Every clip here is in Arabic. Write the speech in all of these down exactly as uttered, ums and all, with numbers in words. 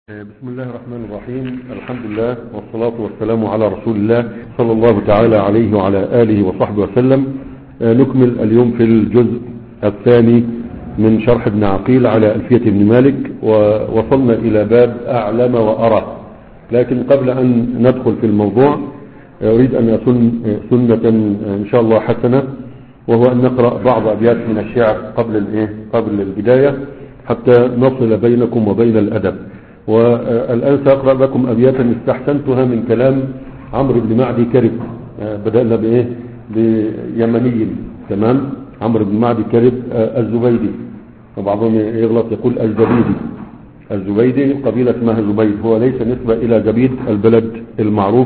بسم الله الرحمن الرحيم. الحمد لله والصلاة والسلام على رسول الله صلى الله تعالى عليه وعلى آله وصحبه وسلم. نكمل اليوم في الجزء الثاني من شرح ابن عقيل على ألفية ابن مالك، ووصلنا إلى باب أعلم وأرى. لكن قبل أن ندخل في الموضوع أريد أن أسن سنة إن شاء الله حسنة، وهو أن نقرأ بعض أبيات من الشعر قبل قبل البداية حتى نصل بينكم وبين الأدب. والآن سأقرأ لكم أبياتا استحسنتها من كلام عمرو بن معدي كرب. بدأنا بإيه؟ بيمني. تمام. عمرو بن معدي كرب الزبيدي، وبعضهم يغلط يقول الزبيدي. الزبيدي قبيلة اسمها زبيد، هو ليس نسبة إلى زبيد البلد المعروف،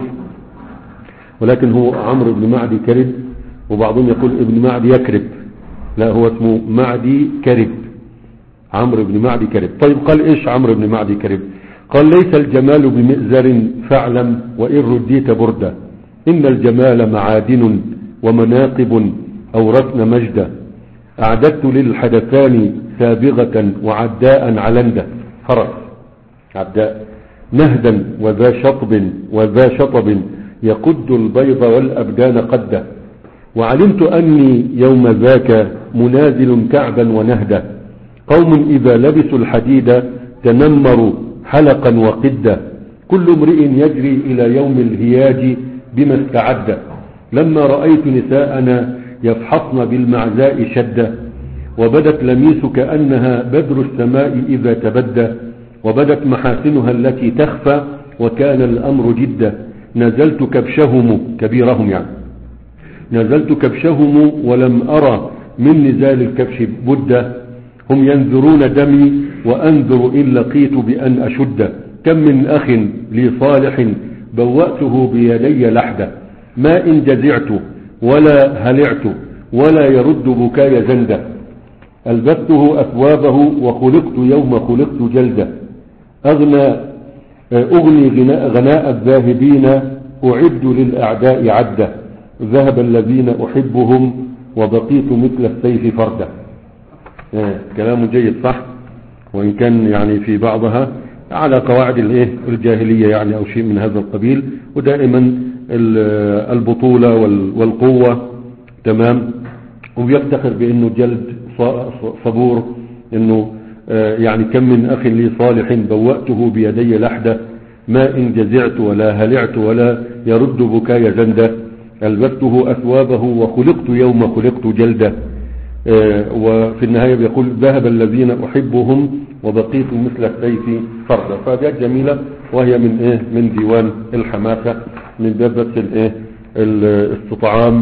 ولكن هو عمرو بن معدي كرب، وبعضهم يقول ابن معدي يكرب، لا هو اسمه معدي كرب، عمرو بن معدي كرب. طيب قال ايش عمرو بن معدي كرب؟ قال ليس الجمال بمئزر فاعلم وإن رديت بردة، إن الجمال معادن ومناقب أورثن مجدا، أعددت للحدثان سابغة وعداء علندا، فرس عداء نهدا وذا شطب وذا شطب يقد البيض والأبدان قده، وعلمت أني يوم ذاك منازل كعبا ونهدا، قوم إذا لبسوا الحديد تنمروا حلقا وقدا، كل امرئ يجري إلى يوم الهياج بما استعد، لما رأيت نساءنا يفحصن بالمعزاء شدة، وبدت لميس كأنها بدر السماء إذا تبدى، وبدت محاسنها التي تخفى وكان الأمر جدا، نزلت كبشهم كبيرهم يعني نزلت كبشهم ولم أرى من نزال الكبش بدا، هم ينذرون دمي وأنذر إن لقيت بأن أشد، كم من أخ لي صالح بوأته بيدي لحدة، ما إن جزعت ولا هلعت ولا يرد بكاي زندة، ألبسته أثوابه وخلقت يوم خلقت جلدة، أغنى أغني غناء, غناء الذاهبين أعد للأعداء عدة، ذهب الذين أحبهم وبقيت مثل السيف فردة. آه كلام جيد صح، وإن كان يعني في بعضها على قواعد الايه الجاهلية يعني أو شيء من هذا القبيل، ودائما البطولة والقوة. تمام. وبيفتخر بأنه جلد صبور، أنه آه يعني كم من أخ لي صالح بوأته بيدي لحدة، ما إن جزعت ولا هلعت ولا يرد بكاي زندة، ألبسته أثوابه وخلقت يوم خلقت جلدة. آه وفي النهاية بيقول ذهب الذين أحبهم وبقيت مثل السيف فردا. فأبيات جميلة، وهي من إيه من ديوان الحماسة، من باب بس الإيه الاستطعام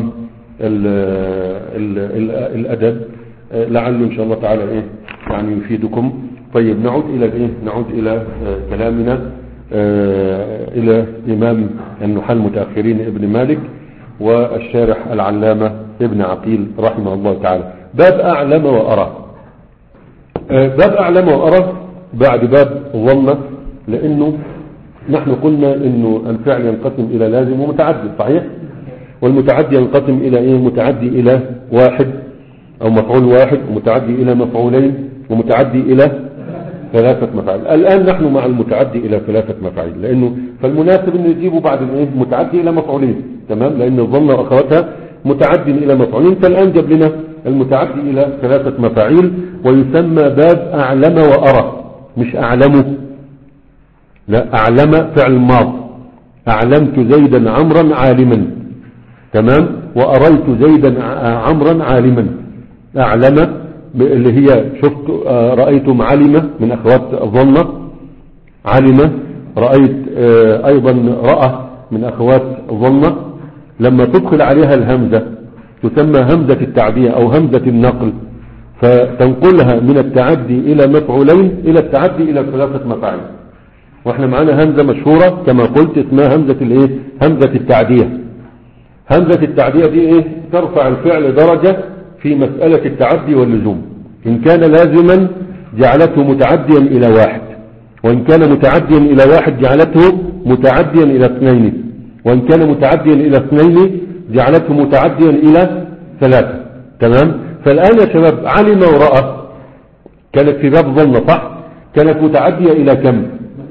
الأدب، آه لعله إن شاء الله تعالى إيه يعني يفيدكم. طيب نعود إلى إيه نعود إلى آه كلامنا، آه إلى إمام النحاة المتأخرين ابن مالك والشارح العلامة ابن عقيل رحمه الله تعالى. باب أعلم وأرى. باب أعلم وأرى بعد باب ظن، لأنه نحن قلنا إنه الفعل ينقسم إلى لازم ومتعدي، صحيح؟ والمتعدي ينقسم إلى إيه؟ متعدي إلى واحد أو مفعول واحد، ومتعدي إلى مفعولين، ومتعدي إلى ثلاثة مفاعيل. الآن نحن مع المتعدي إلى ثلاثة مفاعيل، لأنه فالمناسب إنه يجيبوا بعد الإيه متعدي إلى مفعولين. تمام. لأن الظن وأخواتها متعدي إلى مفعولين، فالآن جاب لنا المتعدي إلى ثلاثة مفاعيل، ويسمى باب أعلم وأرى، مش أعلمه، لا أعلم فعل ماض، أعلمت زيدا عمرا عالما. تمام. وأريت زيدا عمرا عالما. أعلم اللي هي شفت رأيتم علمة من أخوات ظنة، علمة. رأيت أيضا رأى من أخوات ظنة. لما تدخل عليها الهمزة تسمى همزة التعدية أو همزة النقل، فتنقلها من التعدي إلى مفعولين إلى التعدي إلى ثلاثة مفاعيل. واحنا معانا همزة مشهورة كما قلت اسمها همزة الايه همزة التعدية. همزة التعدية دي ايه؟ ترفع الفعل درجة في مسألة التعدي واللزوم. إن كان لازما جعلته متعديا إلى واحد، وإن كان متعديا إلى واحد جعلته متعديا إلى اثنين، وإن كان متعديا إلى اثنين جعلته متعديا إلى ثلاثة. تمام. فالآن يا شباب علم ورأى كانت في باب ظن صح، كانت متعدية إلى كم؟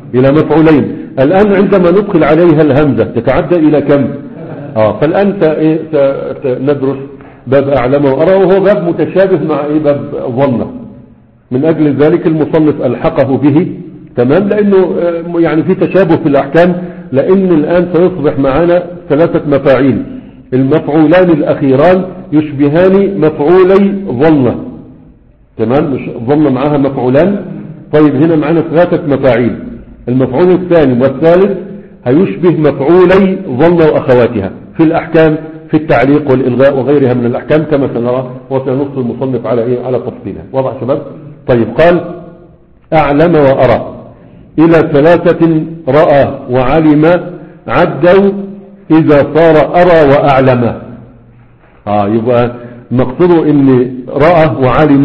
إلى مفعولين. الآن عندما ندخل عليها الهمزة تتعدى إلى كم؟ آه فالآن ندرس باب أعلم وأرى، وهو باب متشابه مع إيه باب ظنة. من أجل ذلك المصنف ألحقه به، تمام، لأنه يعني في تشابه في الأحكام، لأن الآن سيصبح معنا ثلاثة مفاعيل. المفعولان الأخيران يشبهان مفعولي ظنة، تمام، مش ظنة معها مفعولان. طيب هنا معنا ثلاثة مفاعيل، المفعول الثاني والثالث هيشبه مفعولي ظنة وأخواتها في الأحكام، في التعليق والإلغاء وغيرها من الأحكام كما سنرى، وسنص المصنف على إيه على تفصيلها. واضح شباب؟ طيب قال أعلم وأرى إلى ثلاثة رأى وعلم عدوا إذا صار أرى وأعلم. آه يبقى مقصده إن رأى وعلم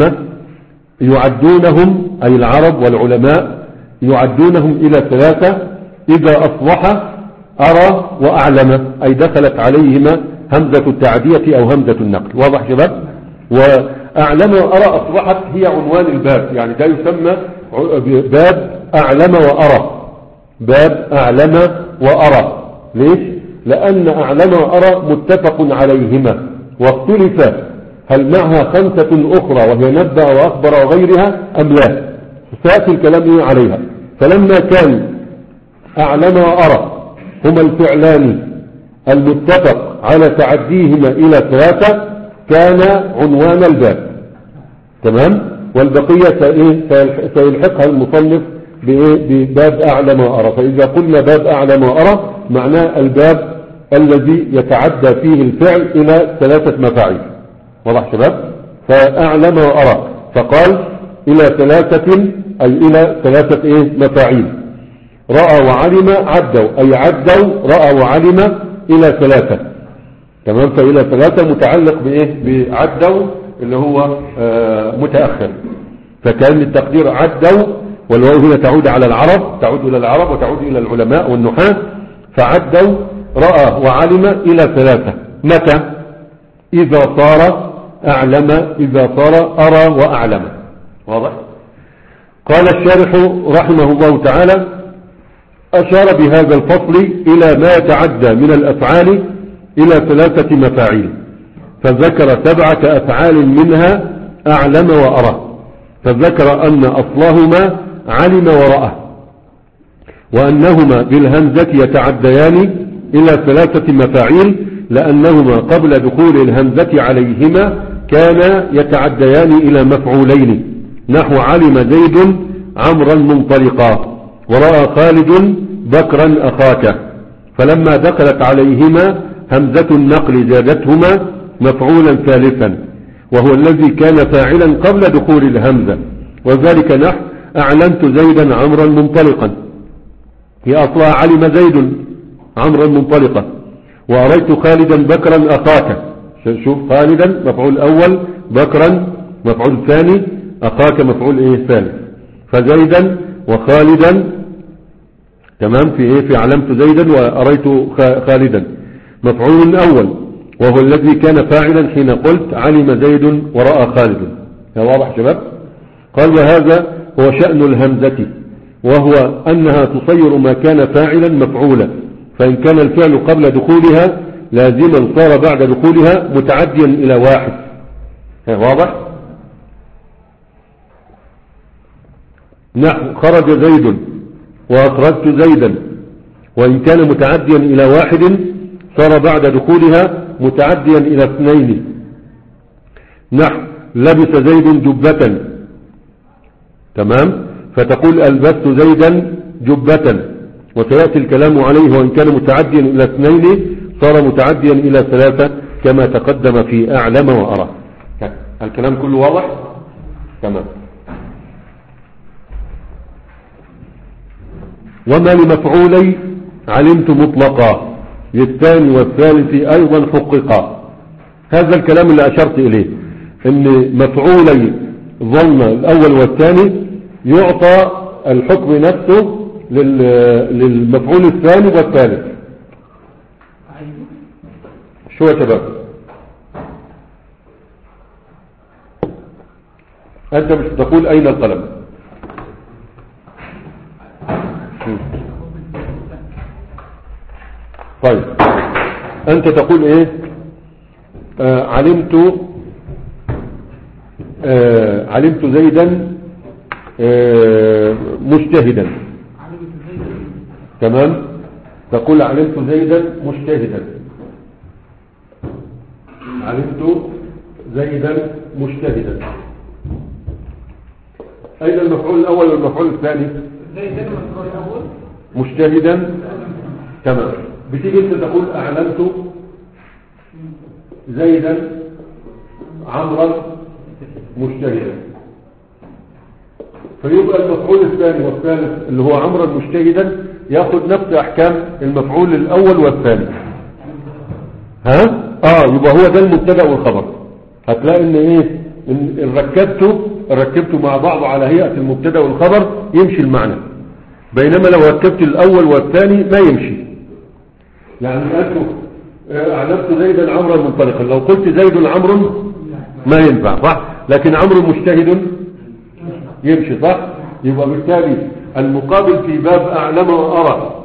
يعدونهم، أي العرب والعلماء يعدونهم إلى ثلاثة إذا أصبح أرى وأعلم، أي دخلت عليهما همزة التعدية أو همزة النقل. واضح شباب؟ وأعلم وأرى أصبحت هي عنوان الباب، يعني ده يسمى باب أعلم وأرى، باب أعلم وأرى. ليش؟ لأن أعلم وأرى متفق عليهما، واختلف هل معها خمسة أخرى وهي نبأ وأخبر وغيرها أم لا، سيأتي الكلام عليها. فلما كان أعلم وأرى هما الفعلان المتفق على تعديهما إلى ثلاثة كان عنوان الباب، تمام. والبقية سيلحقها المصنف بباب أعلم وأرى. فإذا قلنا باب أعلم وأرى معناه الباب الذي يتعدى فيه الفعل إلى ثلاثة مفاعيل. واضح شباب؟ فأعلم وأرى فقال إلى ثلاثة، أي إلى ثلاثة إيه مفاعيل. رأى وعلم عدوا، أي عدوا رأى وعلم إلى ثلاثة، تمام. فإلى ثلاثة متعلق بإيه بعدوا اللي هو آه متأخر، فكان التقدير عدوا، والواو هنا تعود على العرب، تعود إلى العرب وتعود إلى العلماء والنحاة. فعدوا رأى وعلم إلى ثلاثة. متى؟ إذا صار أعلم، إذا صار أرى وأعلم. واضح؟ قال الشارح رحمه الله تعالى أشار بهذا الفصل إلى ما يتعدى من الأفعال إلى ثلاثة مفاعيل، فذكر سبعة أفعال منها أعلم وأرى، فذكر أن أصلهما علم ورأى، وأنهما بالهمزة يتعديان إلى ثلاثة مفاعيل، لأنهما قبل دخول الهمزة عليهما كانا يتعديان إلى مفعولين، نحو علم زيد عمرا منطلقا، ورأى خالد بكرا أخاك، فلما دخلت عليهما همزة النقل زادتهما مفعولا ثالثا، وهو الذي كان فاعلا قبل دخول الهمزة، وذلك نحو أعلمت زيدا عمرا منطلقا، هي أصلها علم زيد عمرا منطلقا، وأريت خالدا بكرا أخاك. شوف، خالدا مفعول أول، بكرا مفعول ثاني، أخاك مفعول إيه ثالث. فزيدا وخالدا، تمام، في إيه في علمت زيدا وأريت خالدا مفعول أول، وهو الذي كان فاعلا حين قلت علم زيد ورأى خالد. واضح شباب؟ قال وهذا هو شأن الهمزة، وهو أنها تصير ما كان فاعلا مفعولا، فإن كان الفعل قبل دخولها لازما صار بعد دخولها متعديا إلى واحد. واضح؟ نحو خرج زيد وأخرجت زيدا، وإن كان متعديا إلى واحد صار بعد دخولها متعديا إلى اثنين. نحو لبس زيد جبة، تمام، فتقول ألبست زيدا جبة، وسيأتي الكلام عليه، وإن كان متعديا إلى اثنين صار متعديا إلى ثلاثة كما تقدم في أعلم وأرى. الكلام كله واضح؟ تمام. وما لمفعولي علمت مطلقا للثاني والثالث أيضا حققا. هذا الكلام اللي أشرت إليه، ان مفعولي ظن الأول والثاني يعطى الحكم نفسه للمفعول الثاني والثالث. شو يا شباب؟ أنت مش تقول أين القلم؟ طيب انت تقول ايه؟ آه علمت آه علمت زيدا آه مجتهدا. تمام. تقول علمت زيدا مجتهدا. علمت زيدا مجتهدا. اين المفعول الاول والمفعول الثاني؟ زيدا المفعول الاول مجتهدا. تمام. بتيجي انت تقول اعلمت زيدا عمرا مجتهدا، فيبقى المفعول الثاني والثالث اللي هو عمرا مجتهدا ياخذ نفس احكام المفعول الاول والثاني. ها اه يبقى هو ده المبتدا والخبر. هتلاقي ان ايه ان ركبته ركبته مع بعض على هيئه المبتدا والخبر يمشي المعنى، بينما لو ركبت الاول والثاني ما يمشي. يعني انتوا اعلمت زيدا عمرا منطلقا، لو قلت زيد عمرو ما ينفع صح، لكن عمرو مجتهد يمشي صح. يبقى بالتالي المقابل في باب اعلم وارى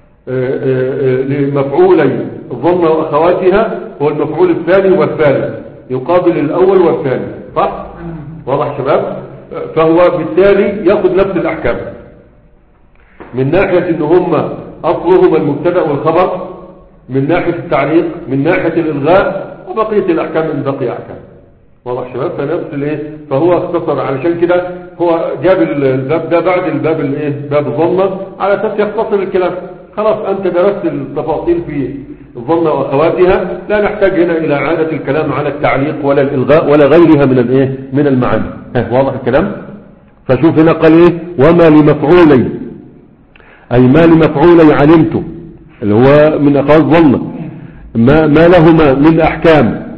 لمفعولي ظن واخواتها هو المفعول الثاني والثالث، يقابل الاول والثاني صح. واضح شباب؟ فهو بالتالي ياخذ نفس الاحكام من ناحيه ان هم اصلهما المبتدا والخبر، من ناحيه التعليق، من ناحيه الالغاء، وبقيه الاحكام من بقي احكام. واضح شباب؟ فنفس الايه، فهو اختصر علشان كده هو جاب الباب ده بعد الباب الايه باب الظن على اساس يختصر الكلام. خلاص انت درست التفاصيل في الظن واخواتها، لا نحتاج هنا الى اعاده الكلام على التعليق ولا الالغاء ولا غيرها من الايه من المعاني. واضح الكلام؟ فشوف هنا قال ايه وما لمفعولي، اي ما لمفعولي علمت اللي هو من اخوات ظن ما, ما لهما من احكام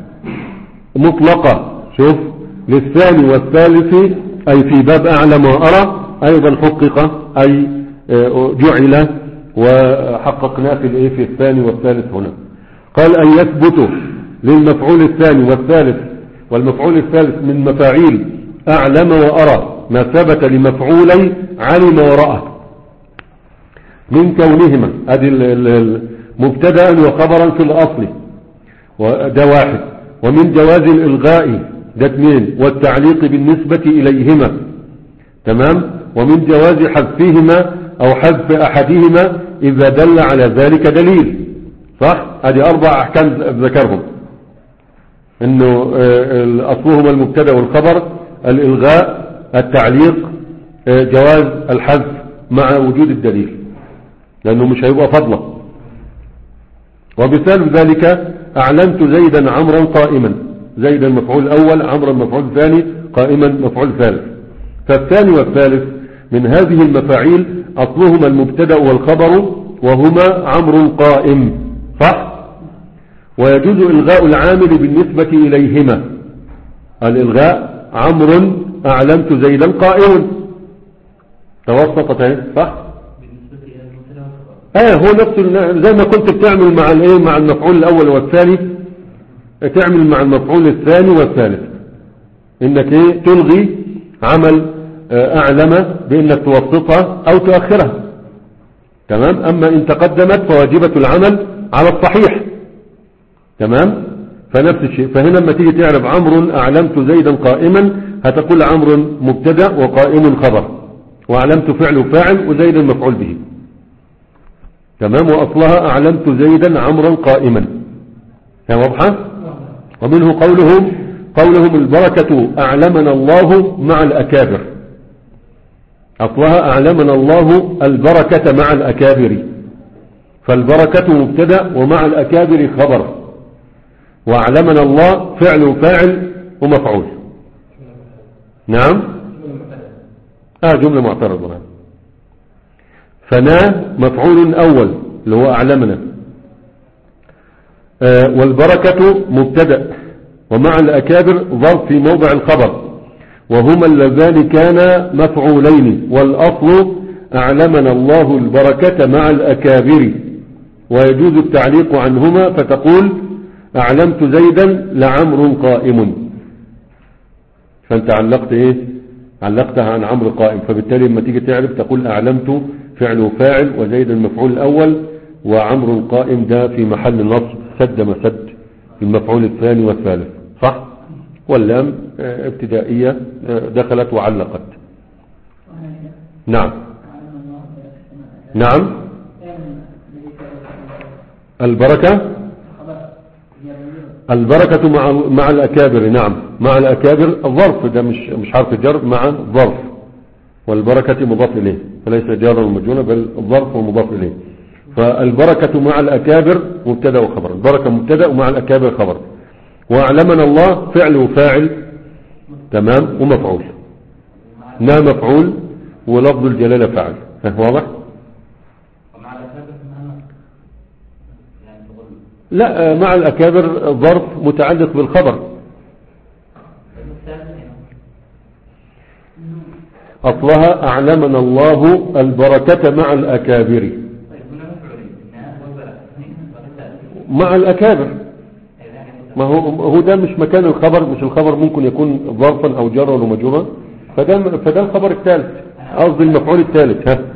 مطلقة. شوف للثاني والثالث اي في باب اعلم وارى ايضا حقق اي جعل وحققنا في الايه في الثاني والثالث هنا. قال ان يثبت للمفعول الثاني والثالث والمفعول الثالث من مفاعيل اعلم وارى ما ثبت لمفعولي علم ورأى من كونهما ادي مبتدا وخبرا في الاصل وده واحد، ومن جواز الالغاء ده اثنين، والتعليق بالنسبة اليهما تمام، ومن جواز حذفهما او حذف احدهما اذا دل على ذلك دليل صح. ادي اربع احكام ذكرهم، انه اصلهما المبتدا والخبر، الالغاء، التعليق، جواز الحذف مع وجود الدليل لانه مش هيبقى فضلا. وبسبب ذلك اعلمت زيدا عمرا قائما، زيدا مفعول اول، عمرا مفعول ثاني، قائما مفعول ثالث. فالثاني والثالث من هذه المفاعيل اصلهما المبتدا والخبر وهما عمرو قائم صح. ويجوز الغاء العامل بالنسبة اليهما، الالغاء عمرو اعلمت زيدا قائم توسطت صح. اه هو نفس زي ما كنت بتعمل مع الايه مع المفعول الاول والثاني، تعمل مع المفعول الثاني والثالث انك ايه تلغي عمل اعلم بانك توسطها او تؤخرها تمام. اما ان تقدمت فواجبة العمل على الصحيح تمام. فنفس الشيء، فهنا لما تيجي تعرف عمرو اعلمت زيدا قائما هتقول عمرو مبتدا وقائم خبر، واعلمت فعل فاعل وزيدا مفعول به تمام. واصلها اعلمت زيدا عمرا قائما. هي واضحه؟ ومنه قولهم قولهم البركة اعلمنا الله مع الاكابر، اصلها اعلمنا الله البركة مع الاكابر، فالبركة مبتدا ومع الاكابر خبر، واعلمنا الله فعل فاعل ومفعول. نعم اه جملة معترضة. فنا مفعول اول اللي هو اعلمنا، آه والبركة مبتدا ومع الاكابر ظرف في موضع الخبر، وهما اللذان كانا مفعولين، والاصل اعلمنا الله البركة مع الاكابر، ويجوز التعليق عنهما فتقول اعلمت زيدا لعمر قائم، فانت علقت ايه علقتها عن عمرو قائم، فبالتالي لما تيجي تعرف تقول اعلمت فعل وفاعل، وزيد المفعول الأول، وعمر قائم ده في محل نصب سد مسد المفعول الثاني والثالث. صح؟ واللام ابتدائية دخلت وعلقت. نعم نعم. البركة البركة مع مع الأكابر. نعم مع الأكابر. الظرف ده مش مش حرف جر، مع ظرف، والبركة مضاف إليه فليس جارا ومجرورا بل الظرف ومضاف إليه. فالبركة مع الأكابر مبتدا وخبر، البركة مبتدا ومع الأكابر خبر، وأعلمنا الله فعل وفاعل تمام ومفعول. نا مفعول ولفظ الجلالة فاعل. واضح؟ لا مع الأكابر ظرف متعلق بالخبر. أصلها أعلمنا الله البركة مع الأكابر. مع الأكابر ما هو هو ده مش مكان الخبر، مش الخبر ممكن يكون ظرفا أو جرا ومجرورا، فده فده الخبر الثالث، قصدي المفعول الثالث. ها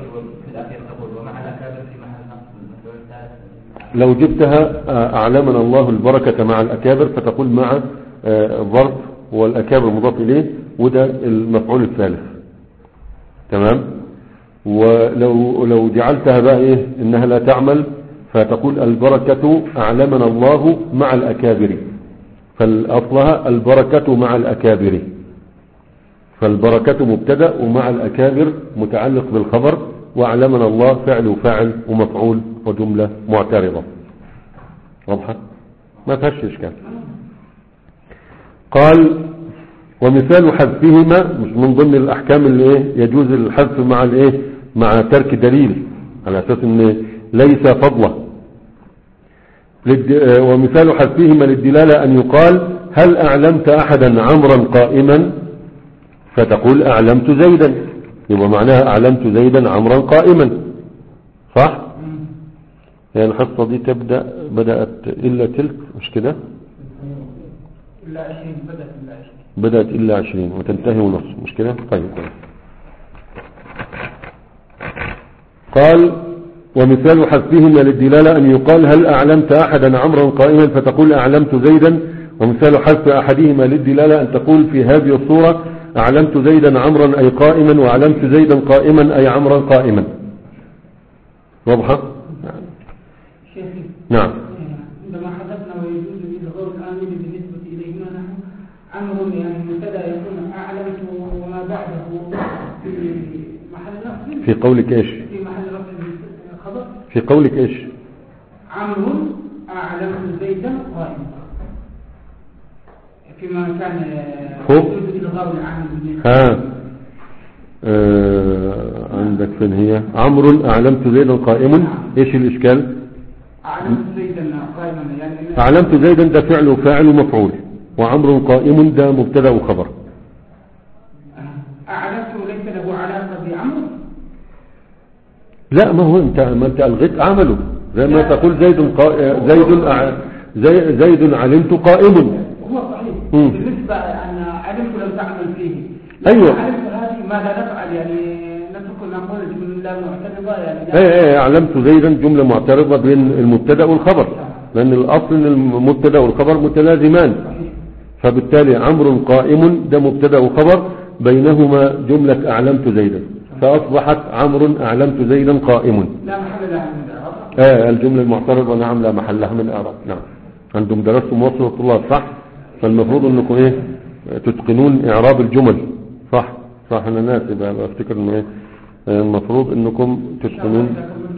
لو جبتها أعلمنا الله البركة مع الأكابر فتقول مع ظرف والأكابر مضاف إليه وده المفعول الثالث. تمام. ولو لو جعلتها بقى إيه إنها لا تعمل فتقول البركة أعلمنا الله مع الأكابر، فالأصلها البركة مع الأكابر، فالبركة مبتدأ ومع الأكابر متعلق بالخبر، وأعلمنا الله فعل وفاعل ومفعول وجملة معترضة. واضحة؟ ما فيهاش إشكال. قال ومثال حذفهما مش من ضمن الأحكام اللي إيه يجوز الحذف مع الإيه مع ترك دليل على أساس إن ليس فضله. ومثال حذفهما للدلالة أن يقال هل أعلمت أحدا عمرا قائما فتقول أعلمت زيدا، يبقى معناها أعلمت زيدا عمرا قائما. صح؟ يعني الحصة دي تبدأ بدأت إلا تلك مش كده؟ إلا عشرين بدأت إلا عشرين بدأت إلا عشرين وتنتهي ونص مش كده؟ طيب طيب. قال ومثال حذفهما للدلالة أن يقال هل أعلمت أحدا عمرا قائما فتقول أعلمت زيدا. ومثال حذف أحدهما للدلالة أن تقول في هذه الصورة أعلمت زيدا عمرا أي قائما، وأعلمت زيدا قائما أي عمرا قائما. واضحة؟ نعم. عندما حدثنا ويجوز إظهار العامل بالنسبة إليهما نحن عمر يعني مبتدا يكون أعلمت وما بعده في محل نصب. في قولك إيش؟ في محل نصب خبر. في قولك إيش؟ عمر أعلمت زيدا قائما. فيما كان يجوز إظهار العامل بالنسبة. ها آه عندك فين هي؟ عمرو أعلمت زيدا قائم. إيش الإشكال؟ أعلمت زيدا قائما يعني أعلمت زيدا ده فعل وفاعل ومفعول، وعمرو قائم ده مبتدا وخبر. أعلمت ليس له علاقة بعمرو. لا ما هو انت ما انت الغيت عمله زي ما تقول زيد قا... زيد أع... زي... زيد علمت قائم. هو صحيح مم. بالنسبة أن علمت لم تعمل فيه. أيوة. علمت هذه ماذا نفعل يعني نترك نقول جملة معترضة يعني. ايه ايه أعلمت زيدا جملة معترضة بين المبتدا والخبر، لأن الأصل ان المبتدا والخبر متلازمان، فبالتالي عمرو قائم ده مبتدا وخبر بينهما جملة أعلمت زيدا، فأصبحت عمرو أعلمت زيدا قائم. لا محل لها من الإعراب. اه الجملة المعترضة نعم لا محل لها من الإعراب. نعم عندهم درستم موصل الطلاب صح، فالمفروض انكم ايه تتقنون إعراب الجمل. صح صح انا ناسي بقى افتكر انه ايه المفروض انكم تتقنون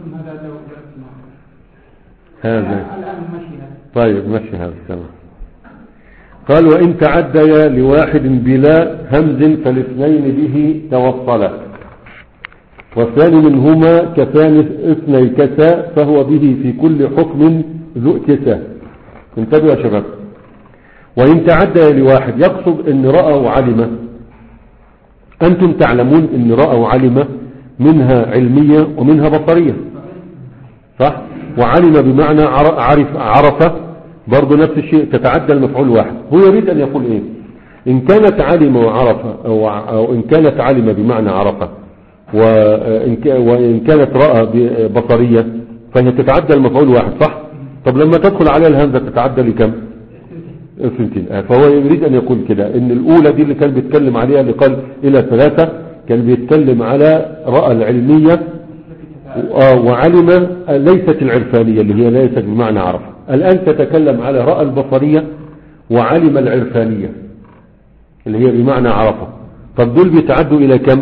هذا. طيب ماشي هذا تمام. قال وإن تعديا لواحد بلا همز فالاثنين به توصلا، والثاني منهما كثاني اثني كسا فهو به في كل حكم ذو كسا. انتبهوا يا شباب. وإن تعديا لواحد يقصد ان رأى وعلم، أنتم تعلمون ان رأى وعلم منها علمية ومنها بصرية صح، وعلم بمعنى عرف عرف برضو نفس الشيء تتعدى المفعول واحد. هو يريد أن يقول إيه؟ إن كانت علم وعرف أو, أو إن كانت علم بمعنى عرف وإن كانت رأى بصرية فهي تتعدى المفعول واحد صح؟ طب لما تدخل عليها الهمزة تتعدى لكم؟ اثنتين. فهو يريد أن يقول كده إن الأولى دي اللي كان بيتكلم عليها اللي قال إلى ثلاثة كان بيتكلم على رأى العلمية وعلم ليست العرفانية اللي هي ليست بمعنى عرف. الآن تتكلم على رأى البصرية وعلم العرفانية اللي هي بمعنى عرفة. طب دول بيتعدوا إلى كم؟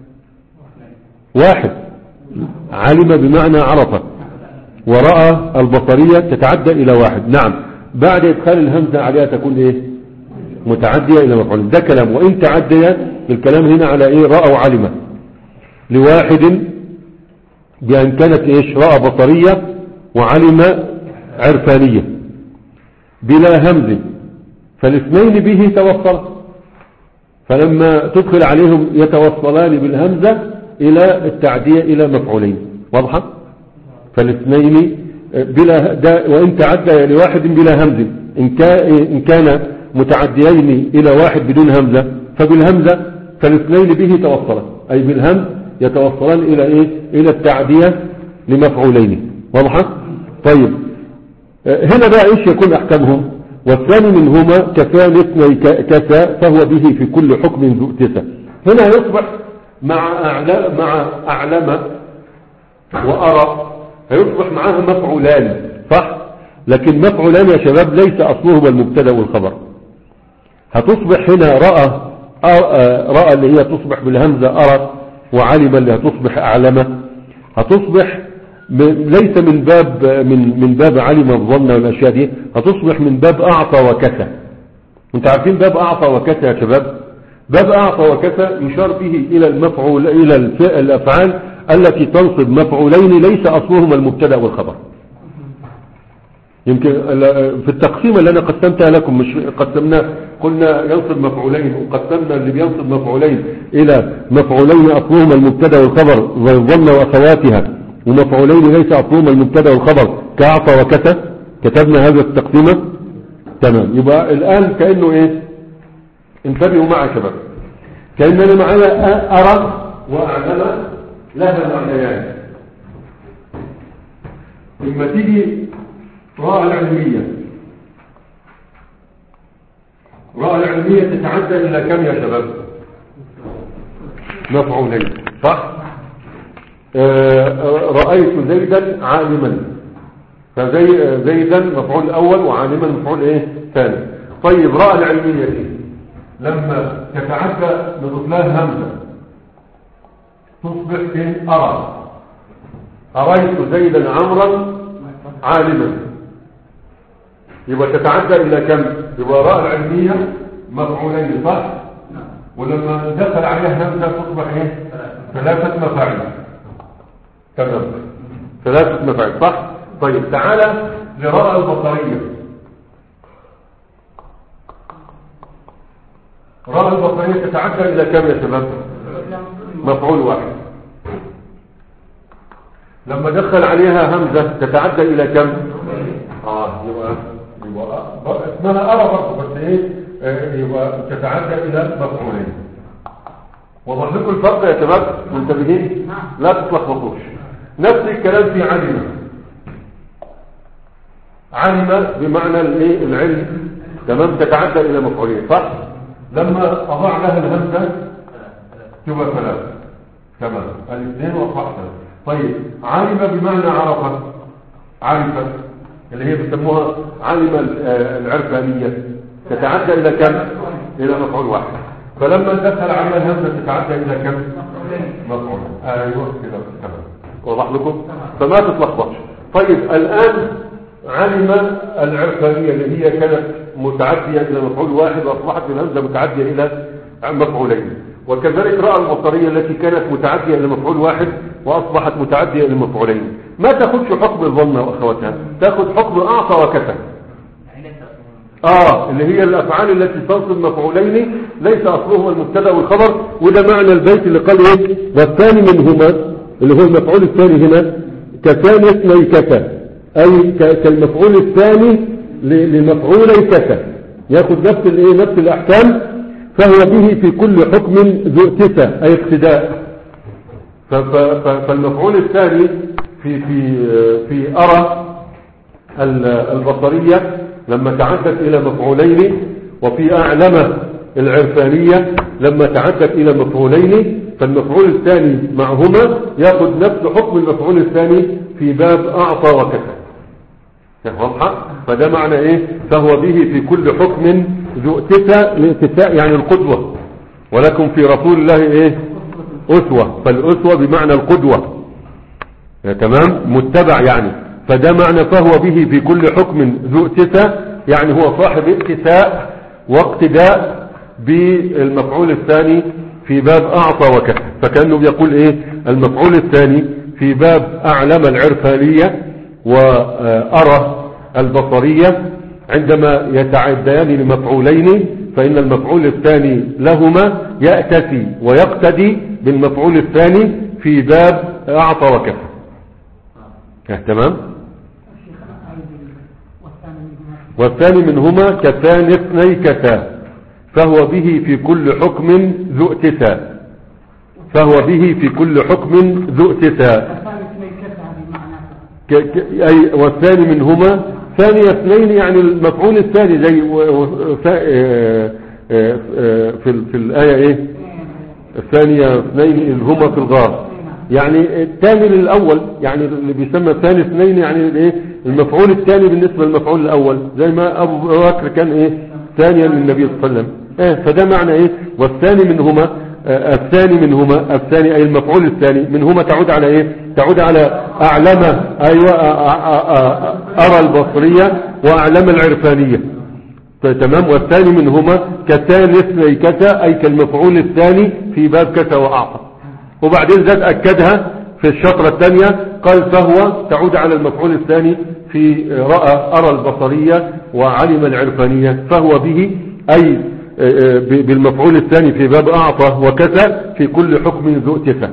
واحد. علم بمعنى عرفة ورأى البصرية تتعدى إلى واحد. نعم بعد إدخال الهمزة عليها تكون إيه؟ متعدية إلى مفعول. ده كلام. وإن تعدي الكلام هنا على إيه؟ رأى وعلم لواحد بأن كانت إيش؟ رأى بصرية وعلم عرفانية بلا همز فالاثنين به توصل فلما تدخل عليهم يتوصلان بالهمزة إلى التعدية إلى مفعولين. واضحة؟ فالاثنين بلا دا وإن تعدى لواحد بلا همز إن كان متعديين إلى واحد بدون همزة فبالهمزة فالاثنين به توصلا أي بالهمز يتوصلان إلى إيه؟ إلى التعدية لمفعولين. واضحة؟ طيب هنا بقى إيش يكون أحكامهم؟ والثاني منهما كثان اثني كثا فهو به في كل حكم ذو اتسا. هنا يصبح مع أعلم, مع أعلم وأرى هيصبح معها مفعولان صح؟ لكن مفعولان يا شباب ليس أصلهما المبتدا والخبر. هتصبح هنا رأى رأى اللي هي تصبح بالهمزة أرى وعلم اللي هتصبح أعلمه هتصبح ليس من باب من من باب علم الظن والاشياء دي هتصبح من باب اعطى وكسى. انت عارفين باب اعطى وكسى يا شباب؟ باب اعطى وكسى يشار به الى المفعول الى الافعال التي تنصب مفعولين ليس اصلهما المبتدا والخبر. يمكن في التقسيم اللي انا قسمتها لكم مش قسمناه قلنا ينصب مفعولين وقسمنا اللي بينصب مفعولين الى مفعولين اصلهما المبتدا والخبر زي الظن واخواتها ومفعولين ليس أصلهما المبتدا والخبر كأعطى وكسى. كتبنا هذا التقسيمة تمام. يبقى الآن كأنه إيه؟ انتبهوا معي يا شباب كأننا معنا أرى وأعلم لها معنيان. لما تيجي رأى العلمية رأى العلمية تتعدى إلى كم يا شباب؟ مفعولين صح؟ رأيت زيدا عالما فزي زيدا مفعول اول وعالما مفعول ايه ثاني. طيب رأى العلمية دي لما تتعدى نضيف لها همزة تصبح ايه؟ ارى. اريت زيدا عمرا عالما يبقى تتعدى الى كم؟ يبقى رأى العلمية مفعولين صح؟ ولما دخل عليها همزة تصبح ايه؟ ثلاثة مفاعل. تمام ثلاثة مفاعل صح؟ طيب تعالى لرأى البصرية. رأى البصرية تتعدى إلى كم يا شباب؟ مفعول واحد. لما دخل عليها همزة تتعدى إلى كم؟ آه يبقى يبقى اسمها أرى برضه بس إيه؟ يبقى تتعدى إلى مفعولين. وضح لكم الفرق يا شباب منتبهين؟ لا تتلخبطوش. نفس الكلام في علم. علم بمعنى الايه؟ العلم تمام تتعدى الى مفعولين صح؟ لما اضع لها الهمزه تبقى ثلاثه تمام الاثنين واصبحت. طيب علم بمعنى عرفت عرفت اللي هي بيسموها علم العرفانيه تتعدى الى كم؟ الى مفعول واحد. فلما دخل على الهمزه تتعدى الى كم؟ مفعول. ايوه كده تمام. وضح لكم فما تتلخبطش. طيب الآن علم العرفانية اللي هي كانت متعدية إلى مفعول واحد وأصبحت بالهمزة متعدية إلى مفعولين. وكذلك رأى البصرية التي كانت متعدية إلى مفعول واحد وأصبحت متعدية إلى مفعولين. ما تاخدش حكم الظن وأخواتها تاخد حكم أعطى وكسى. آه اللي هي الأفعال التي تنصب مفعولين ليس أصلهما المبتدا والخبر. وده معنى البيت اللي قال إيه؟ والثاني منهما اللي هو المفعول الثاني هنا كثان اثني كثا أي كالمفعول الثاني لمفعولي كثا ياخذ نفس الايه نفس الأحكام. فهو به في كل حكم ذو اتسا أي اقتداء فالمفعول الثاني في في في أرى البصرية لما تعدت إلى مفعولين، وفي أعلم العرفانية لما تعدت إلى مفعولين، فالمفعول الثاني معهما يأخذ نفس حكم المفعول الثاني في باب أعطى وكفى. واضحة؟ فده معنى إيه؟ فهو به في كل حكم ذو اتساء، الاتساء يعني القدوة، ولكم في رسول الله إيه؟ أسوة، فالأسوة بمعنى القدوة، تمام، متبع يعني. فده معنى فهو به في كل حكم ذو اتساء، يعني هو صاحب اتساء واقتداء بالمفعول الثاني في باب أعطى وكفى. فكأنه بيقول إيه؟ المفعول الثاني في باب أعلم العرفانية وأرى البصرية عندما يتعديان لمفعولين، فإن المفعول الثاني لهما يأتسي ويقتدي بالمفعول الثاني في باب أعطى وكفى. تمام. والثاني منهما كثان اثني كثا، فهو به في كل حكم ذو اتساء، فهو به في كل حكم ذو اتساء. أي والثاني منهما ثاني اثنين، يعني المفعول الثاني زي في في الآية ايه؟ الثانية اثنين إذ هما في الغار، يعني الثاني للأول، يعني اللي بيسمى ثاني اثنين يعني الايه؟ المفعول الثاني بالنسبة للمفعول الأول، زي ما أبو بكر كان ايه؟ ثانيا للنبي صلى الله عليه وسلم. ايه فده معنى ايه؟ والثاني منهما، آه الثاني منهما، الثاني أي المفعول الثاني منهما تعود على ايه؟ تعود على أعلم، أيوة أرى البصرية وأعلم العرفانية، تمام. والثاني منهما كثان اثني كثا، أي كالمفعول الثاني في باب كثا وأعطى. وبعدين زاد أكدها في الشطرة الثانية، قال فهو تعود على المفعول الثاني في رأى أرى البصرية وعلم العرفانية، فهو به أي بالمفعول الثاني في باب أعطى وكثا في كل حكم ذو اتساء.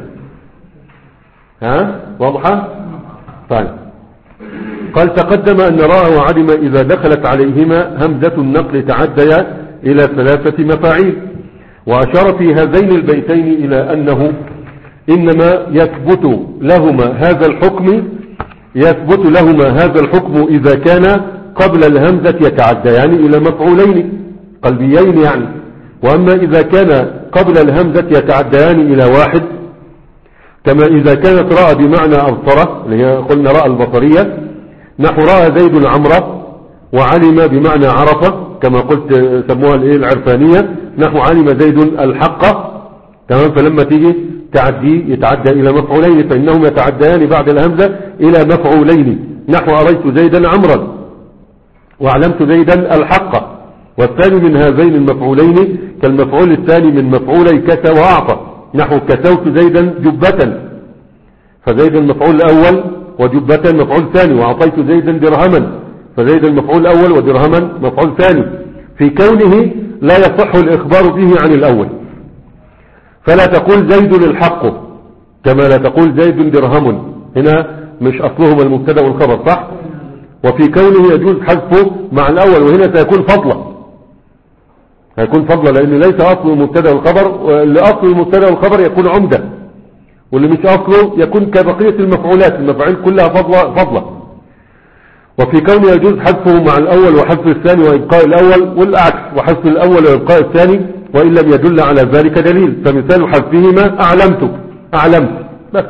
ها واضحة؟ طيب. قال تقدم أن رأى وعلم إذا دخلت عليهما همزة النقل تعديا إلى ثلاثة مفاعيل، وأشار في هذين البيتين إلى أنه إنما يثبت لهما هذا الحكم يثبت لهما هذا الحكم إذا كان قبل الهمزة يتعديان إلى مفعولين قلبيين يعني. وأما إذا كان قبل الهمزة يتعديان إلى واحد، كما إذا كانت رأى بمعنى أبصرة اللي هي قلنا رأى البصرية، نحو رأى زيد عمرة، وعلم بمعنى عرفة كما قلت سموها الايه العرفانية، نحو علم زيد الحق، تمام. فلما تيجي تعدي يتعدى إلى مفعولين، فإنهم يتعديان بعد الهمزة إلى مفعولين، نحو أريت زيدا عمرا وعلمت زيدا الحق. والثاني من هذين المفعولين كالمفعول الثاني من مفعولي كسى وأعطى، نحو كسوت زيدا جبة، فزيد المفعول الأول وجبة مفعول ثاني، وأعطيت زيدا درهما، فزيد المفعول الأول ودرهما مفعول ثاني، في كونه لا يصح الإخبار به عن الأول، فلا تقول زيد الحق كما لا تقول زيد درهم، هنا مش أصلهما المبتدا والخبر صح، وفي كونه يجوز حذفه مع الأول، وهنا سيكون فضلا، هيكون فضلا لأن ليس أصل المبتدا والخبر، اللي أصل المبتدا والخبر يكون عمدة، واللي مش أصله يكون كبقية المفعولات، المفاعيل كلها فضلا فضلا. وفي كونه يجوز حذفه مع الأول وحذف الثاني وإبقاء الأول، والعكس وحذف الأول وإبقاء الثاني وإن لم يدل على ذلك دليل، فمثال حذفهما أعلمت أعلمت بس،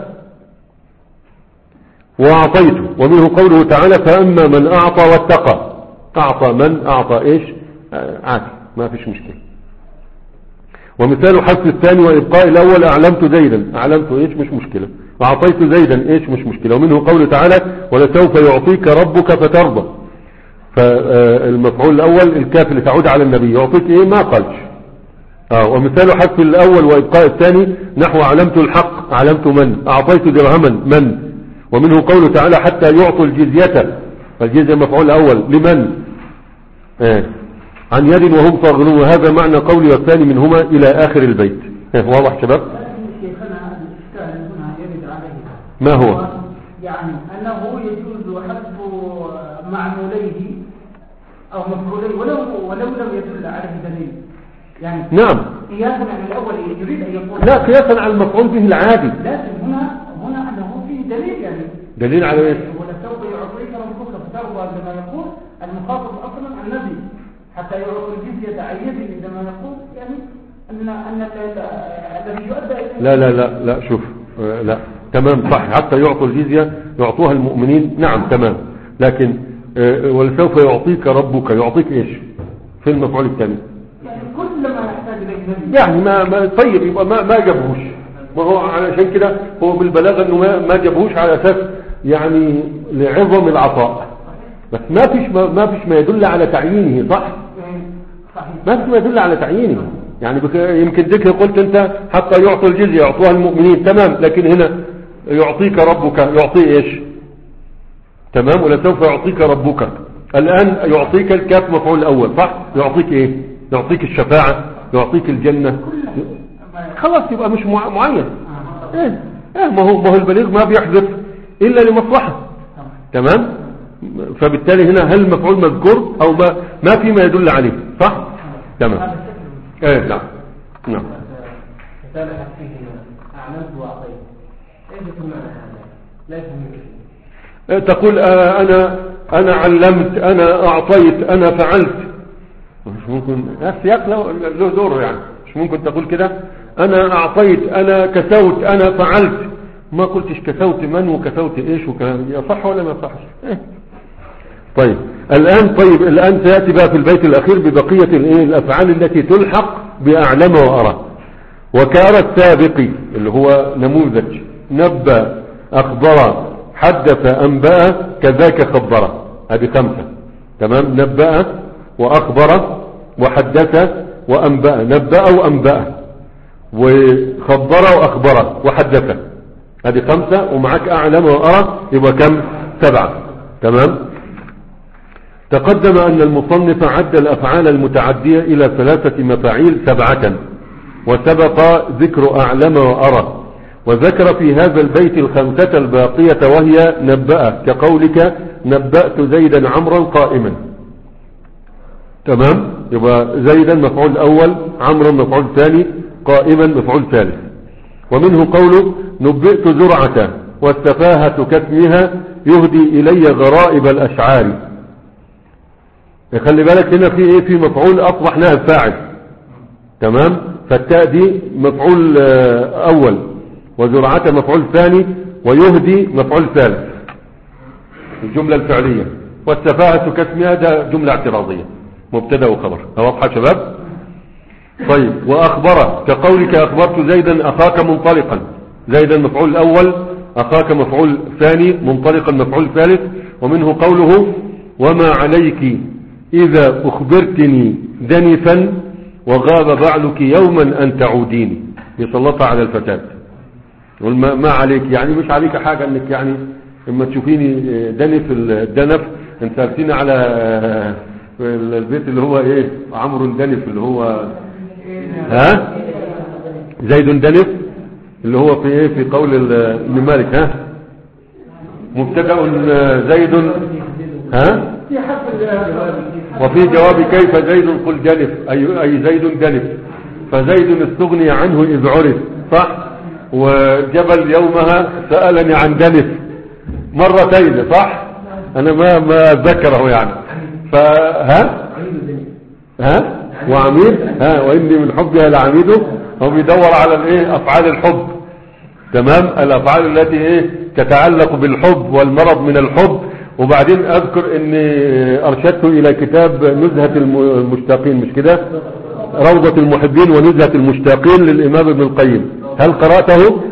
وأعطيت. ومنه قوله تعالى فأما من أعطى واتقى، أعطى من أعطى إيش عادي ما فيش مشكلة. ومثال حذف الثاني وإبقاء الأول أعلمت زيدا، أعلمت إيش مش مشكلة، وأعطيت زيدا إيش مش مشكلة. ومنه قوله تعالى ولسوف يعطيك ربك فترضى، فالمفعول الأول الكاف اللي تعود على النبي، يعطيك إيه ما قالش. آه ومثال حذف الأول وإبقاء الثاني نحو أعلمت الحق، أعلمت من، أعطيت درهما من. ومنه قوله تعالى حتى يعطوا الجزية، فالجزية مفعول أول لمن آه. عن يد وهم صاغرون، وهذا معنى قولي والثاني منهما إلى آخر البيت. واضح شباب؟ ما هو؟ يعني أنه يجوز حذف معموليه أو مفعوليه ولو ولو لم يدل عليه دليل. يعني نعم قياسا على الأول يريد أن يقول لا قياسا على المفعول به العادي. لكن هنا هنا أنه فيه دليل يعني دليل على ايه؟ ولسوف يعطيك ربك فترضى عندما يقول المخاطب أصلا النبي حتى يعطي الجزية عينه عندما يقول يعني أن أن الذي يؤدى لا لا لا لا شوف آه لا تمام صح، حتى يعطوا الجزية يعطوها المؤمنين، نعم تمام، لكن آه ولسوف يعطيك ربك، يعطيك ايش في المفعول الثاني؟ يعني كل ما يحتاج إليه يعني ما, ما طيب يبقى ما, ما جابهوش، ما هو علشان كده هو بالبلاغة انه ما, ما جابهوش على اساس يعني لعظم العطاء، بس ما فيش ما, ما فيش ما يدل على تعيينه، صح؟ ما فيش ما يدل على تعيينه، يعني بك يمكن ذكر قلت انت حتى يعطوا الجزية يعطوها المؤمنين، تمام، لكن هنا يعطيك ربك يعطي ايش؟ تمام، ولسوف يعطيك ربك، الان يعطيك الكاف مفعول الاول، صح؟ يعطيك ايه؟ يعطيك الشفاعة، يعطيك الجنة، خلاص يبقى مش معين. ايه ايه ما هو ما هو البليغ ما بيحذف الا لمصلحة، تمام، فبالتالي هنا هل مفعول مذكور او ما ما في ما يدل عليه، صح؟ تمام. ايه نعم نعم. كتابة فيه اعلمت واعطيت، ايش معنى هذا؟ لا يفهم. تقول آه انا انا علمت، انا اعطيت، انا فعلت، مش ممكن السياق له دوره، يعني مش ممكن تقول كده انا اعطيت، انا كسوت، انا فعلت، ما قلتش كسوت من وكسوت ايش وكلام، يصح ولا ما يصحش؟ إيه؟ طيب الان طيب الان سياتي بقى في البيت الاخير ببقيه الايه الافعال التي تلحق باعلم وارى. وكان السابق اللي هو نموذج نبأ، اخبر، حدث، انبأ، كذاك خبر، هذه خمسه، تمام، نبأ واخبر وحدث وانبأ، نبأ وانبأ وخبر واخبر وحدث، هذه خمسة، ومعك اعلم وارى يبقى كم؟ سبعة، تمام. تقدم ان المصنف عد الافعال المتعدية الى ثلاثة مفاعيل سبعة، وسبق ذكر اعلم وارى، وذكر في هذا البيت الخمسة الباقية وهي نبأ، كقولك نبأت زيدا عمرا قائما، تمام، يبقى زيدا مفعول اول، عمرا مفعول ثاني، قائما مفعول ثالث. ومنه قوله نبئت زرعة والسفاهة كاسمها يهدي الي غرائب الاشعار، خلي بالك هنا في ايه؟ في مفعول اصبح لها الفاعل، تمام، فالتاء دي مفعول اول، وزرعة مفعول ثاني، ويهدي مفعول ثالث، الجملة الفعلية، والسفاهة كاسمها ده جملة اعتراضية، مبتدا وخبر، واضحة شباب؟ طيب، واخبره كقولك اخبرت زيدا اخاك منطلقا، زيدا مفعول الاول، اخاك مفعول ثاني، منطلقا مفعول ثالث. ومنه قوله وما عليك اذا اخبرتني دنفا وغاب بعلك يوما ان تعوديني، يسلط على الفتاة، ما ما عليك يعني مش عليك حاجة انك يعني اما تشوفيني دنف، الدنف انت سألتيني على البيت اللي هو ايه عمرو دنف اللي هو ها زيد دنف اللي هو في ايه في قول ابن مالك، ها مبتدا زيد، ها وفي جواب كيف زيد قل دنف، اي اي زيد دنف، فزيد استغني عنه اذ عرف، صح، وجبل يومها سألني عن دنف مرتين، صح، انا ما ما اتذكره يعني، فها ها وعميد، ها واني من حبها لعميده، هو بيدور على الايه افعال الحب، تمام، الافعال التي ايه تتعلق بالحب والمرض من الحب. وبعدين اذكر اني ارشدته الى كتاب نزهة المشتاقين، مش كده، روضة المحبين ونزهة المشتاقين للامام ابن القيم، هل قرأته؟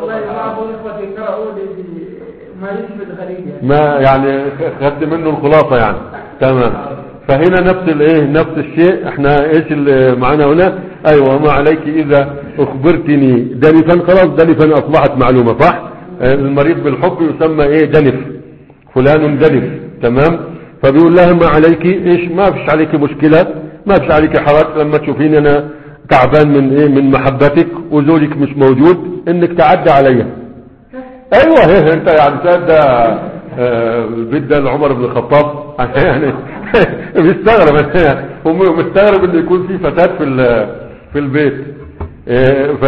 ما يعني خدت منه الخلاصة يعني، تمام. فهنا نفس الايه نفس الشيء، احنا ايش اللي معانا هنا؟ ايوه، ما عليك اذا اخبرتني دنفا، خلاص دنفا اصبحت معلومة، صح، المريض بالحب يسمى ايه دنف، فلان دنف، تمام. فبيقول لها ما عليك ايش، ما فيش عليك مشكلة، ما فيش عليك حرج لما تشوفيني انا تعبان من ايه من محبتك وزوجك مش موجود انك تعدى عليا. ايوه انت يعني تبدا بدأ لعمر بن الخطاب يعني مستغرب هو مستغرب ان يكون في فتاة في في البيت. ف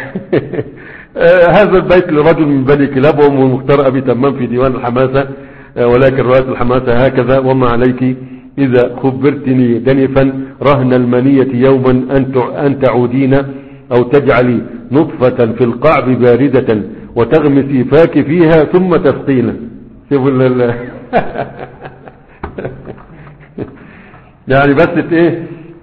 هذا البيت لرجل من بني كلاب وهو مختار أبي تمام في ديوان الحماسة، ولكن رواية الحماسة هكذا: وما عليك إذا خبرتني دنفا رهن المنية يوما أن تعودين أو تجعلي نطفة في القعب باردة وتغمسي فاك فيها ثم تسقين. شوفوا ال يعني بس ايه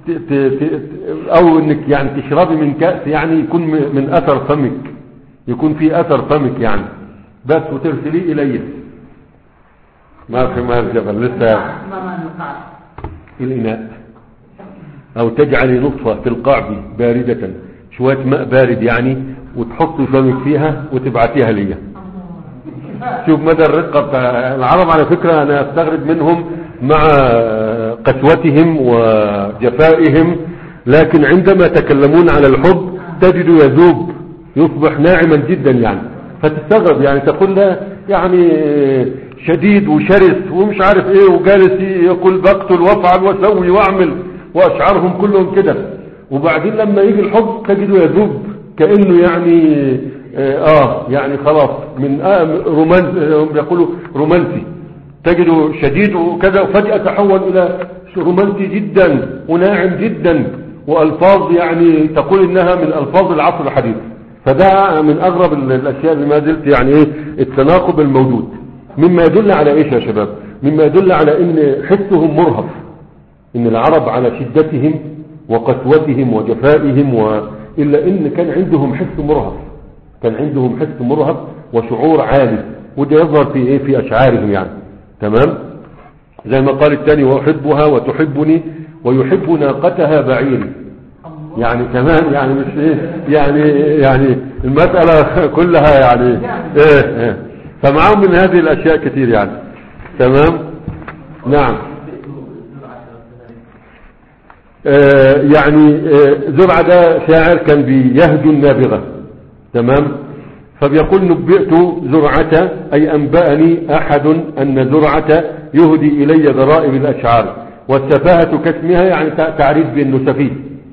او انك يعني تشربي من كأس يعني يكون من اثر فمك، يكون في اثر فمك يعني بس، وترسليه الي. ما في ما الجبل لسه الاناء. او تجعلي نطفة في القعب باردة، شوية ماء بارد يعني، وتحطي فمك فيها وتبعتيها لي. شوف مدى الرقة بتاع العرب. على فكرة انا استغرب منهم مع قسوتهم وجفائهم، لكن عندما يتكلمون على الحب تجد يذوب، يصبح ناعما جدا يعني. فتستغرب يعني، تقول له يعني شديد وشرس ومش عارف ايه، وجالس يقول بقتل وافعل واسوي واعمل، واشعارهم كلهم كده. وبعدين لما يجي الحب تجده يذوب، كأنه يعني اه يعني خلاص من آه رومانسي، هم يقولوا رومانسي، تجده شديد وكذا، وفجأة تحول الى رومانسي جدا وناعم جدا، والفاظ يعني تقول انها من الفاظ العصر الحديث. فده من اغرب الاشياء اللي ما زلت يعني ايه التناقض الموجود، مما يدل على ايش يا شباب؟ مما يدل على ان حسهم مرهف، ان العرب على شدتهم وقسوتهم وجفائهم و... الا ان كان عندهم حس مرهف، كان عندهم حس مرهف وشعور عالي، وده يظهر في ايه في اشعارهم يعني. تمام، زي ما قال الثاني: واحبها وتحبني ويحب ناقتها بعيري. يعني كمان يعني مش ايه يعني يعني المسألة كلها يعني ايه, إيه. فمعهم من هذه الاشياء كثير يعني. تمام. نعم. آه يعني آه زرعة ده شاعر كان بيهدو النابغة. تمام. فبيقول: نبئت زرعة أي أنبأني أحد أن زرعة يهدي إلي غرائب الأشعار، والسفاهة كاسمها يعني تعريف بأنه سفيه.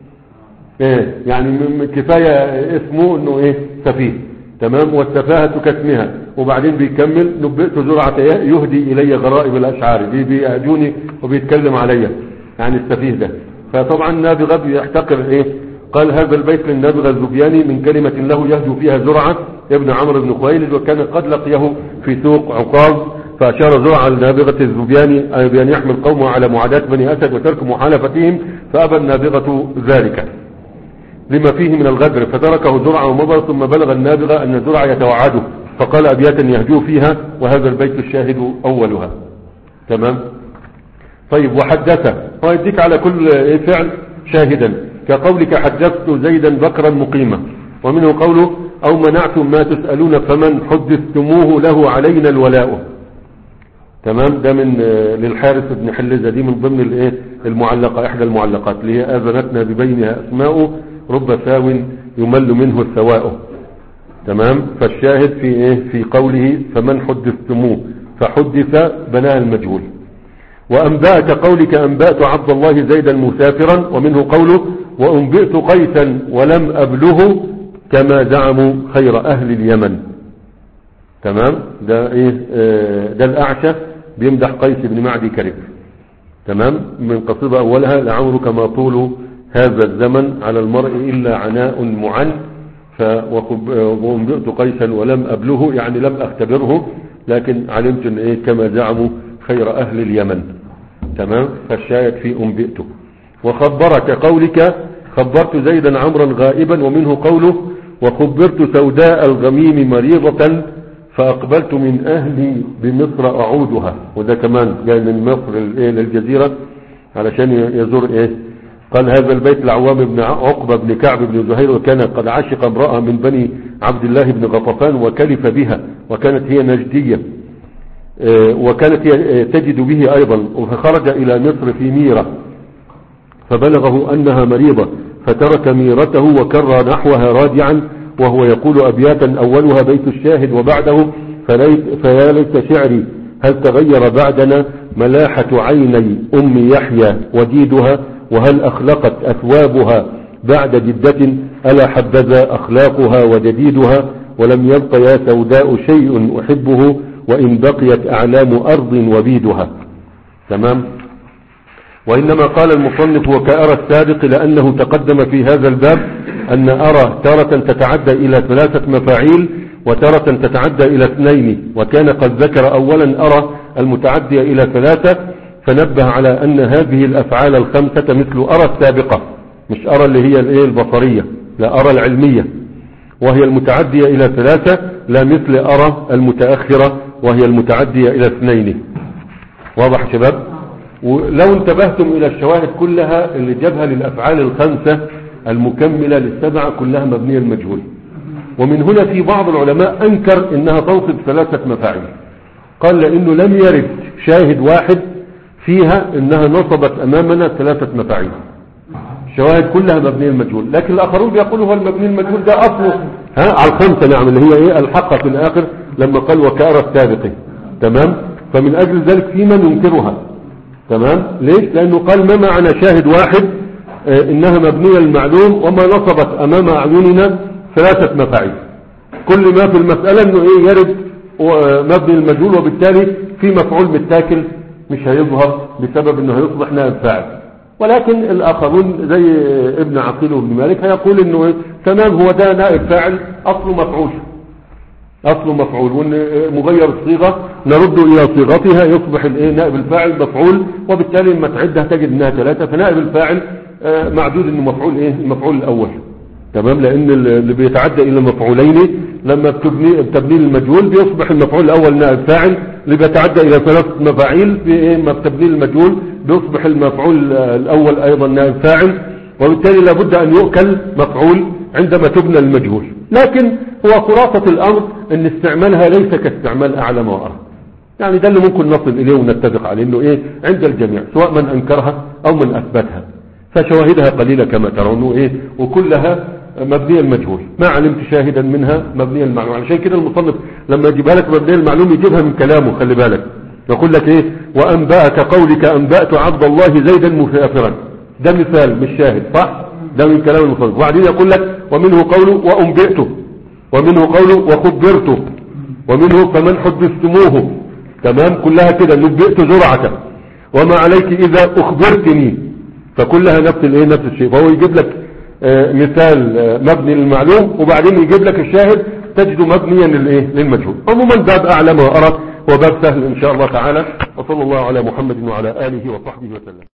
إيه يعني كفاية اسمه أنه إيه سفيه. تمام. والسفاهة كاسمها، وبعدين بيكمل: نبئت زرعة يهدي إلي غرائب الأشعار، بيأجوني وبيتكلم علي يعني السفيه ده. فطبعا النابغة بيحتقر إيه. قال: هذا البيت للنابغة الزبياني من كلمة له يهدو فيها زرعة ابن عمرو بن خويلد، وكان قد لقيه في سوق عكاظ، فأشار زرعة النابغة الزبياني بأن يحمل قومه على معاداة بني أسد وترك محالفتهم، فأبى النابغة ذلك لما فيه من الغدر، فتركه زرعة ومضى. ثم بلغ النابغة أن زرعة يتوعده، فقال أبياتا يهجو فيها، وهذا البيت الشاهد أولها. تمام. طيب. وحدث، ويديك على كل فعل شاهدا، كقولك: حدثت زيدا بكرا مقيما. ومنه قوله: أو منعتم ما تسألون فمن حدثتموه له علينا الولاء. تمام. ده من للحارث بن حلزة، دي من ضمن الايه المعلقة، احدى المعلقات اللي هي: آذنتنا ببينها أسماء رب ساو يمل منه السواء. تمام. فالشاهد في ايه في قوله: فمن حدثتموه، فحدث بناء المجهول. وأنباء كقولك: أنبأت عبد الله زيدا مسافرا. ومنه قوله: وأنبئت قيسا ولم أبله كما زعموا خير أهل اليمن. تمام. ده ايه آه ده الأعشى بيمدح قيس بن معدي كرب. تمام. من قصيدة أولها: لعمرك ما طول هذا الزمن على المرء إلا عناء معن. وأنبئت قيسا ولم أبله يعني لم أختبره، لكن علمت ان ايه كما زعموا خير أهل اليمن. تمام. فالشاهد في أنبئته. وخبرك قولك: خبرت زيدا عمرا غائبا. ومنه قوله: وخبرت سوداء الغميم مريضة فأقبلت من أهلي بمصر أعودها. وده كمان جاي من مصر للجزيرة علشان يزور ايه. قال: هذا البيت لعوام بن عقبة بن كعب بن زهير، وكان قد عشق امرأة من بني عبد الله بن غطفان وكلف بها، وكانت هي نجدية، وكانت هي تجد به أيضا. فخرج إلى مصر في ميرة، فبلغه أنها مريضة، فترك ميرته وكر نحوها راجعا، وهو يقول أبياتا أولها بيت الشاهد وبعده: فيا ليت شعري هل تغير بعدنا ملاحة عيني أم يحيى وديدها، وهل أخلقت أثوابها بعد جدة ألا حبذا أخلاقها وجديدها ولم يبق يا سوداء شيء أحبه وإن بقيت أعلام أرض وبيدها. تمام. وإنما قال المصنف وكأرى السابق لأنه تقدم في هذا الباب أن أرى تارة تتعدى إلى ثلاثة مفاعيل وتارة تتعدى إلى اثنين، وكان قد ذكر أولا أرى المتعدية إلى ثلاثة فنبه على أن هذه الأفعال الخمسة مثل أرى السابقة، مش أرى اللي هي الايه البصرية، لا أرى العلمية، وهي المتعدية إلى ثلاثة، لا مثل أرى المتأخرة وهي المتعدية إلى اثنين. واضح شباب؟ ولو انتبهتم إلى الشواهد كلها اللي جابها للأفعال الخمسة المكملة للسبعة كلها مبنية المجهول. ومن هنا في بعض العلماء أنكر إنها تنصب ثلاثة مفاعيل، قال لأنه لم يرد شاهد واحد فيها إنها نصبت أمامنا ثلاثة مفاعيل، الشواهد كلها مبنية المجهول. لكن الآخرون بيقولوا هو المبني المجهول ده أصله ها على الخمسة، نعم، اللي هي إيه الحقة في الآخر لما قال وكأرى السابق. تمام. فمن أجل ذلك في من ينكرها. تمام. ليش؟ لأنه قال ما معنى شاهد واحد آه إنها مبنية المعلوم وما نصبت أمام أعيننا ثلاثة مفاعيل. كل ما في المسألة إنه إيه يرد مبني المجهول، وبالتالي في مفعول متاكل مش هيظهر بسبب إنه هيصبح نائب فاعل. ولكن الآخرون زي ابن عقيل وابن مالك هيقول إنه إيه تمام هو ده نائب فاعل أصله مفعول، أصله مفعول، وإن مغير الصيغة نرد إلى صيغتها يصبح الإيه نائب الفاعل مفعول، وبالتالي لما تعدها تجد إنها ثلاثة، فنائب الفاعل معدود إنه مفعول إيه المفعول الأول. تمام. لأن اللي بيتعدى إلى مفعولين لما بتبني بتبني المجهول بيصبح المفعول الأول نائب فاعل، اللي بيتعدى إلى ثلاثة مفاعيل ما بتبني المجهول بيصبح المفعول الأول أيضا نائب فاعل، وبالتالي لابد أن يؤكل مفعول عندما تبنى المجهول. لكن هو خلاصة الأمر أن استعمالها ليس كاستعمال أعلم وأرى، يعني ده اللي ممكن نصل إليه ونتفق عليه أنه إيه عند الجميع سواء من أنكرها أو من أثبتها، فشواهدها قليلة كما ترون إيه وكلها مبنية المجهول، ما علمت شاهدا منها مبنية المعلوم. عشان كده المصنف لما يجيبها لك مبنية المعلوم يجيبها من كلامه، خلي بالك يقول لك إيه وأنبأك قولك أنبأت عبد الله زيدا مسافرا، ده مثال مش شاهد، صح؟ ده من كلام المصنف. وبعدين يقول لك ومنه قوله وأنبئته، ومنه قوله وخبرته، ومنه فمن حدثتموه. تمام. كلها كده نبئت زرعة وما عليك إذا أخبرتني، فكلها نفس الايه نفس الشيء. فهو يجيب لك آه مثال آه مبني للمعلوم، وبعدين يجيب لك الشاهد تجده مبنيا للايه للمجهول. عموما باب أعلم وأرى وباب سهل إن شاء الله تعالى. وصلى الله على محمد وعلى آله وصحبه وسلم.